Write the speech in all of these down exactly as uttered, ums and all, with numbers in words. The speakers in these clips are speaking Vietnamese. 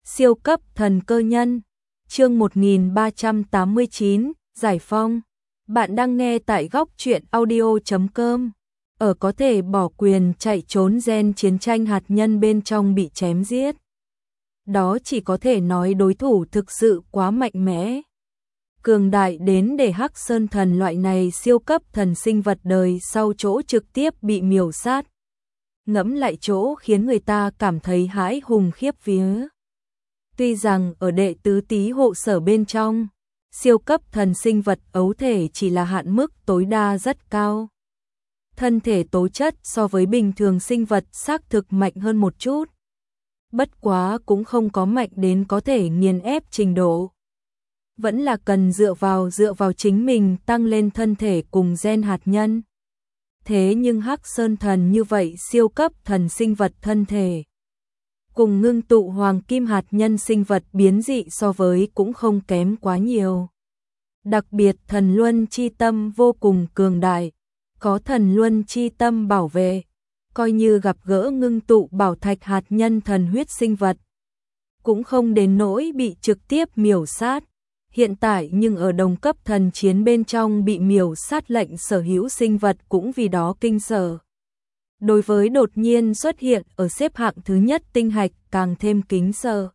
Siêu cấp thần cơ nhân, chương một nghìn ba trăm tám mươi chín, Giải Phong. Bạn đang nghe tại góc truyện audio chấm com. Ở có thể bỏ quyền chạy trốn gen chiến tranh hạt nhân bên trong bị chém giết. Đó chỉ có thể nói đối thủ thực sự quá mạnh mẽ. Cường đại đến để Hắc Sơn Thần loại này siêu cấp thần sinh vật đời sau chỗ trực tiếp bị miểu sát. Ngẫm lại chỗ khiến người ta cảm thấy hãi hùng khiếp vía. Tuy rằng ở đệ tứ tý hộ sở bên trong, siêu cấp thần sinh vật ấu thể chỉ là hạn mức tối đa rất cao. Thân thể tố chất so với bình thường sinh vật xác thực mạnh hơn một chút. Bất quá cũng không có mạnh đến có thể nghiền ép trình độ. Vẫn là cần dựa vào dựa vào chính mình tăng lên thân thể cùng gen hạt nhân. Thế nhưng Hắc Sơn Thần như vậy siêu cấp thần sinh vật thân thể cùng ngưng tụ hoàng kim hạt nhân sinh vật biến dị so với cũng không kém quá nhiều. Đặc biệt thần luân chi tâm vô cùng cường đại, có thần luân chi tâm bảo vệ, coi như gặp gỡ ngưng tụ bảo thạch hạt nhân thần huyết sinh vật, cũng không đến nỗi bị trực tiếp miểu sát. Hiện tại nhưng ở đồng cấp thần chiến bên trong bị miểu sát lệnh sở hữu sinh vật cũng vì đó kinh sợ. Đối với đột nhiên xuất hiện ở xếp hạng thứ nhất tinh hạch càng thêm kính sợ.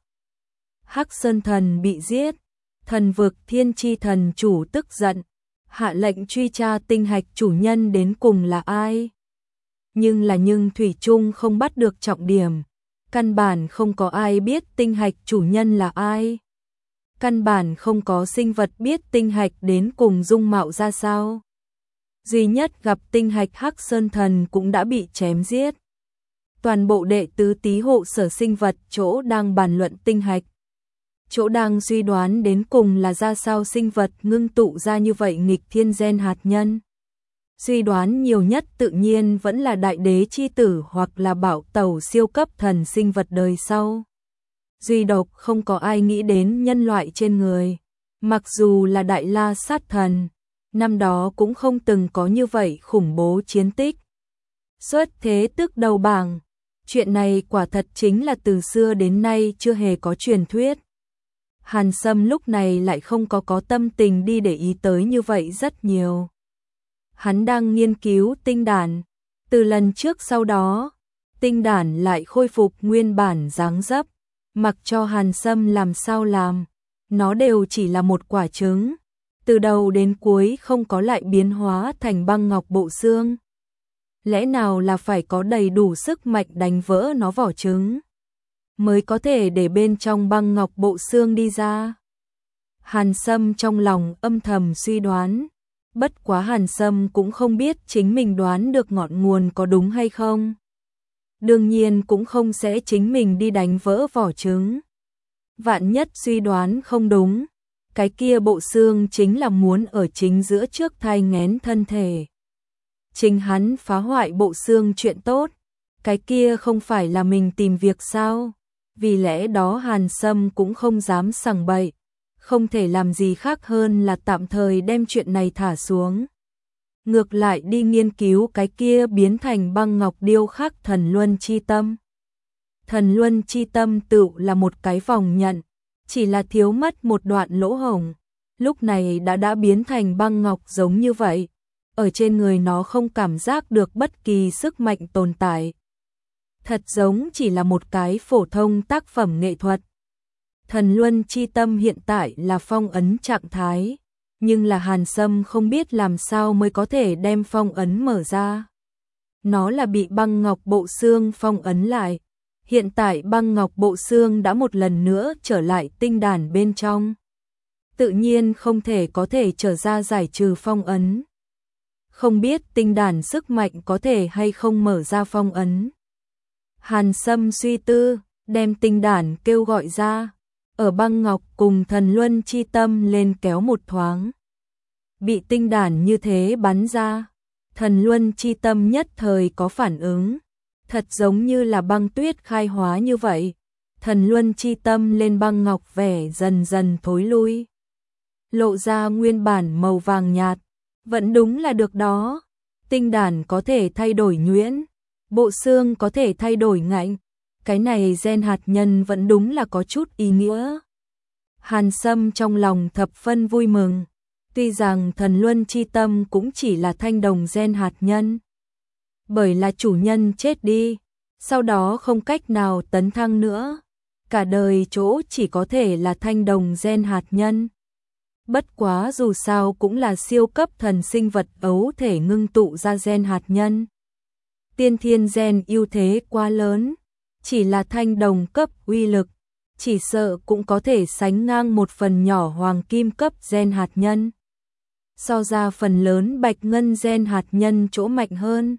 Hắc Sơn Thần bị giết, thần vực thiên chi thần chủ tức giận, hạ lệnh truy tra tinh hạch chủ nhân đến cùng là ai. Nhưng là nhưng thủy chung không bắt được trọng điểm, căn bản không có ai biết tinh hạch chủ nhân là ai. Căn bản không có sinh vật biết tinh hạch đến cùng dung mạo ra sao. Duy nhất gặp tinh hạch Hắc Sơn Thần cũng đã bị chém giết. Toàn bộ đệ tứ tý hộ sở sinh vật chỗ đang bàn luận tinh hạch. Chỗ đang suy đoán đến cùng là ra sao sinh vật ngưng tụ ra như vậy nghịch thiên gen hạt nhân. Suy đoán nhiều nhất tự nhiên vẫn là đại đế chi tử hoặc là bảo tẩu siêu cấp thần sinh vật đời sau. Duy độc không có ai nghĩ đến nhân loại trên người. Mặc dù là đại la sát thần, năm đó cũng không từng có như vậy khủng bố chiến tích. Xuất thế tước đầu bảng, chuyện này quả thật chính là từ xưa đến nay chưa hề có truyền thuyết. Hàn Sâm lúc này lại không có có tâm tình đi để ý tới như vậy rất nhiều. Hắn đang nghiên cứu tinh đản, từ lần trước sau đó, tinh đản lại khôi phục nguyên bản dáng dấp, mặc cho Hàn Sâm làm sao làm, nó đều chỉ là một quả trứng. Từ đầu đến cuối không có lại biến hóa thành băng ngọc bộ xương. Lẽ nào là phải có đầy đủ sức mạnh đánh vỡ nó vỏ trứng, mới có thể để bên trong băng ngọc bộ xương đi ra? Hàn Sâm trong lòng âm thầm suy đoán. Bất quá Hàn Sâm cũng không biết chính mình đoán được ngọn nguồn có đúng hay không. Đương nhiên cũng không sẽ chính mình đi đánh vỡ vỏ trứng. Vạn nhất suy đoán không đúng, cái kia bộ xương chính là muốn ở chính giữa trước thai nghén thân thể. Chính hắn phá hoại bộ xương chuyện tốt, cái kia không phải là mình tìm việc sao? Vì lẽ đó Hàn Sâm cũng không dám sằng bậy, không thể làm gì khác hơn là tạm thời đem chuyện này thả xuống. Ngược lại đi nghiên cứu cái kia biến thành băng ngọc điêu khắc thần luân chi tâm. Thần luân chi tâm tự là một cái vòng nhận, chỉ là thiếu mất một đoạn lỗ hổng, lúc này đã đã biến thành băng ngọc giống như vậy. Ở trên người nó không cảm giác được bất kỳ sức mạnh tồn tại. Thật giống chỉ là một cái phổ thông tác phẩm nghệ thuật. Thần luân chi tâm hiện tại là phong ấn trạng thái, nhưng là Hàn Sâm không biết làm sao mới có thể đem phong ấn mở ra. Nó là bị băng ngọc bộ xương phong ấn lại. Hiện tại băng ngọc bộ xương đã một lần nữa trở lại tinh đản bên trong. Tự nhiên không thể có thể trở ra giải trừ phong ấn. Không biết tinh đản sức mạnh có thể hay không mở ra phong ấn. Hàn Sâm suy tư, đem tinh đản kêu gọi ra. Ở băng ngọc cùng thần luân chi tâm lên kéo một thoáng. Bị tinh đản như thế bắn ra, thần luân chi tâm nhất thời có phản ứng. Thật giống như là băng tuyết khai hóa như vậy. Thần luân chi tâm lên băng ngọc vẻ dần dần thối lui. Lộ ra nguyên bản màu vàng nhạt. Vẫn đúng là được đó. Tinh đản có thể thay đổi nhuyễn, bộ xương có thể thay đổi ngạnh. cái này gen hạt nhân vẫn đúng là có chút ý nghĩa. Hàn Sâm trong lòng thập phân vui mừng, tuy rằng thần luân chi tâm cũng chỉ là thanh đồng gen hạt nhân. Bởi là chủ nhân chết đi, sau đó không cách nào tấn thăng nữa, cả đời chỗ chỉ có thể là thanh đồng gen hạt nhân. Bất quá dù sao cũng là siêu cấp thần sinh vật ấu thể ngưng tụ ra gen hạt nhân. Tiên thiên gen ưu thế quá lớn, chỉ là thanh đồng cấp uy lực, chỉ sợ cũng có thể sánh ngang một phần nhỏ hoàng kim cấp gen hạt nhân. So ra phần lớn bạch ngân gen hạt nhân chỗ mạnh hơn.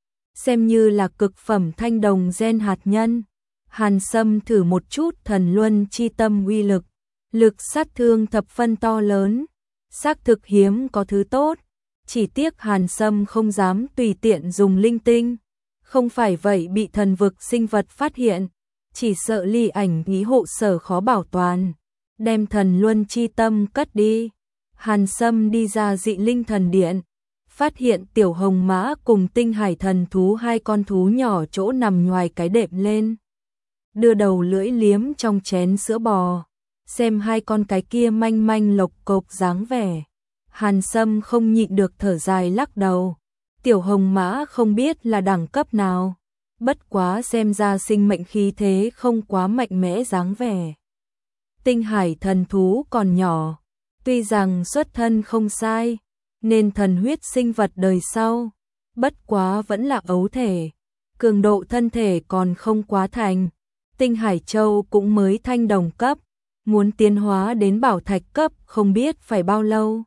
Xem như là cực phẩm thanh đồng gen hạt nhân. Hàn Sâm thử một chút thần luân chi tâm uy lực, lực sát thương thập phân to lớn, xác thực hiếm có thứ tốt, chỉ tiếc Hàn Sâm không dám tùy tiện dùng linh tinh, không phải vậy bị thần vực sinh vật phát hiện, chỉ sợ ly ảnh ý hộ sở khó bảo toàn, đem thần luân chi tâm cất đi. Hàn Sâm đi ra dị linh thần điện, phát hiện tiểu hồng mã cùng tinh hải thần thú hai con thú nhỏ chỗ nằm ngoài cái đệm lên, đưa đầu lưỡi liếm trong chén sữa bò, xem hai con cái kia manh manh lộc cộc dáng vẻ. Hàn Sâm không nhịn được thở dài lắc đầu, tiểu hồng mã không biết là đẳng cấp nào, bất quá xem ra sinh mệnh khí thế không quá mạnh mẽ dáng vẻ. Tinh hải thần thú còn nhỏ, tuy rằng xuất thân không sai, nên thần huyết sinh vật đời sau, bất quá vẫn là ấu thể, cường độ thân thể còn không quá thành. Tinh hải châu cũng mới thanh đồng cấp, muốn tiến hóa đến bảo thạch cấp không biết phải bao lâu.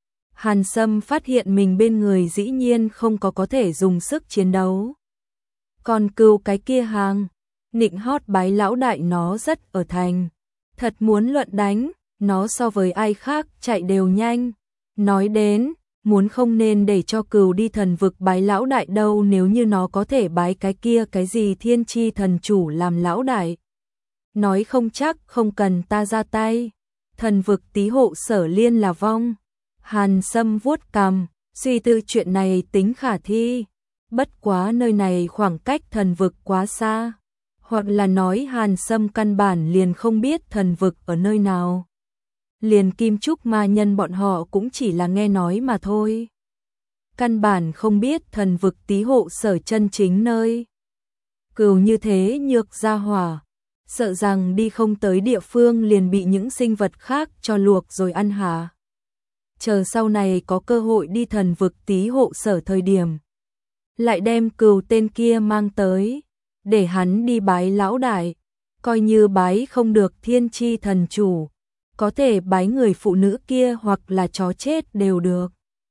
Hàn Sâm phát hiện mình bên người dĩ nhiên không có có thể dùng sức chiến đấu. Còn cừu cái kia hàng, nịnh hót bái lão đại nó rất ở thành. Thật muốn luận đánh, nó so với ai khác chạy đều nhanh. Nói đến, muốn không nên để cho cừu đi thần vực bái lão đại đâu, nếu như nó có thể bái cái kia cái gì thiên chi thần chủ làm lão đại. Nói không chắc không cần ta ra tay, thần vực tí hộ sở liên là vong. Hàn Sâm vuốt cằm, suy tư chuyện này tính khả thi, bất quá nơi này khoảng cách thần vực quá xa, hoặc là nói Hàn Sâm căn bản liền không biết thần vực ở nơi nào. Liền Kim Trúc ma nhân bọn họ cũng chỉ là nghe nói mà thôi, căn bản không biết thần vực tí hộ sở chân chính nơi. Cừu như thế nhược gia hỏa, sợ rằng đi không tới địa phương liền bị những sinh vật khác cho luộc rồi ăn hả. Chờ sau này có cơ hội đi thần vực tí hộ sở thời điểm, lại đem cừu tên kia mang tới, để hắn đi bái lão đại, coi như bái không được thiên chi thần chủ, có thể bái người phụ nữ kia hoặc là chó chết đều được.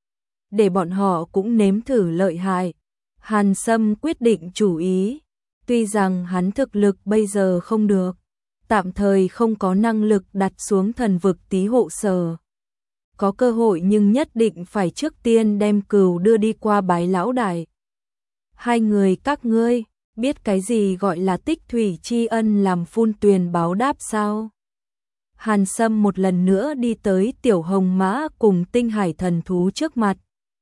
Để bọn họ cũng nếm thử lợi hại. Hàn Sâm quyết định chủ ý, tuy rằng hắn thực lực bây giờ không được, tạm thời không có năng lực đặt xuống thần vực tí hộ sở. Có cơ hội nhưng nhất định phải trước tiên đem cừu đưa đi qua bái lão đại. Hai người các ngươi, biết cái gì gọi là tích thủy tri ân làm phun tuyền báo đáp sao? Hàn Sâm một lần nữa đi tới tiểu hồng mã cùng tinh hải thần thú trước mặt.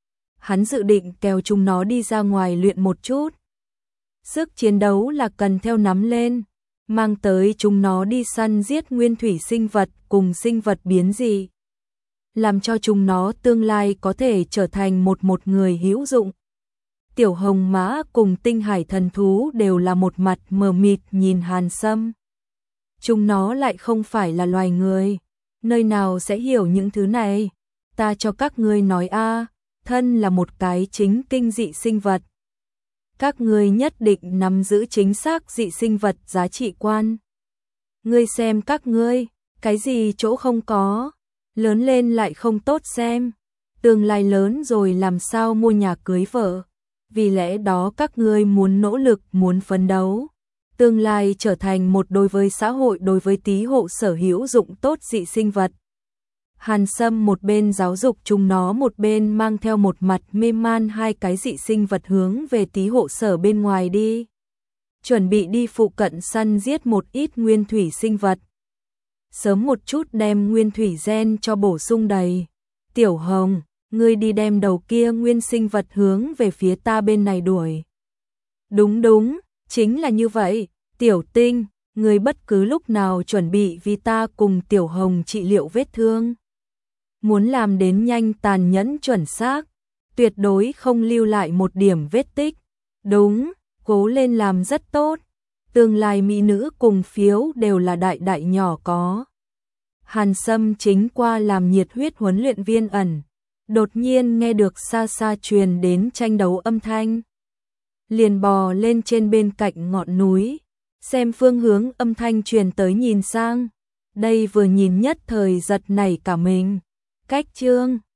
Hắn dự định kéo chúng nó đi ra ngoài luyện một chút. Sức chiến đấu là cần theo nắm lên, mang tới chúng nó đi săn giết nguyên thủy sinh vật cùng sinh vật biến dị, làm cho chúng nó tương lai có thể trở thành một một người hữu dụng. Tiểu hồng mã cùng tinh hải thần thú đều là một mặt mờ mịt nhìn Hàn Sâm. Chúng nó lại không phải là loài người, nơi nào sẽ hiểu những thứ này. Ta cho các ngươi nói a, thân là một cái chính kinh dị sinh vật. Các ngươi nhất định nắm giữ chính xác dị sinh vật giá trị quan. Ngươi xem các ngươi, cái gì chỗ không có, lớn lên lại không tốt xem, tương lai lớn rồi làm sao mua nhà cưới vợ. Vì lẽ đó các ngươi muốn nỗ lực, muốn phấn đấu, tương lai trở thành một đối với xã hội, đối với tí hộ sở hữu dụng tốt dị sinh vật. Hàn Sâm một bên giáo dục chúng nó, một bên mang theo một mặt mê man hai cái dị sinh vật hướng về tí hộ sở bên ngoài đi, chuẩn bị đi phụ cận săn giết một ít nguyên thủy sinh vật, sớm một chút đem nguyên thủy gen cho bổ sung đầy. Tiểu Hồng, ngươi đi đem đầu kia nguyên sinh vật hướng về phía ta bên này đuổi. Đúng đúng, chính là như vậy. Tiểu Tinh, người bất cứ lúc nào chuẩn bị vì ta cùng Tiểu Hồng trị liệu vết thương. Muốn làm đến nhanh, tàn nhẫn, chuẩn xác, tuyệt đối không lưu lại một điểm vết tích. Đúng, cố lên, làm rất tốt. Tương lai mỹ nữ cùng phiếu đều là đại đại nhỏ có. Hàn Sâm chính qua làm nhiệt huyết huấn luyện viên ẩn, đột nhiên nghe được xa xa truyền đến tranh đấu âm thanh. Liền bò lên trên bên cạnh ngọn núi, xem phương hướng âm thanh truyền tới nhìn sang. Đây vừa nhìn nhất thời giật nảy cả mình. Cách chương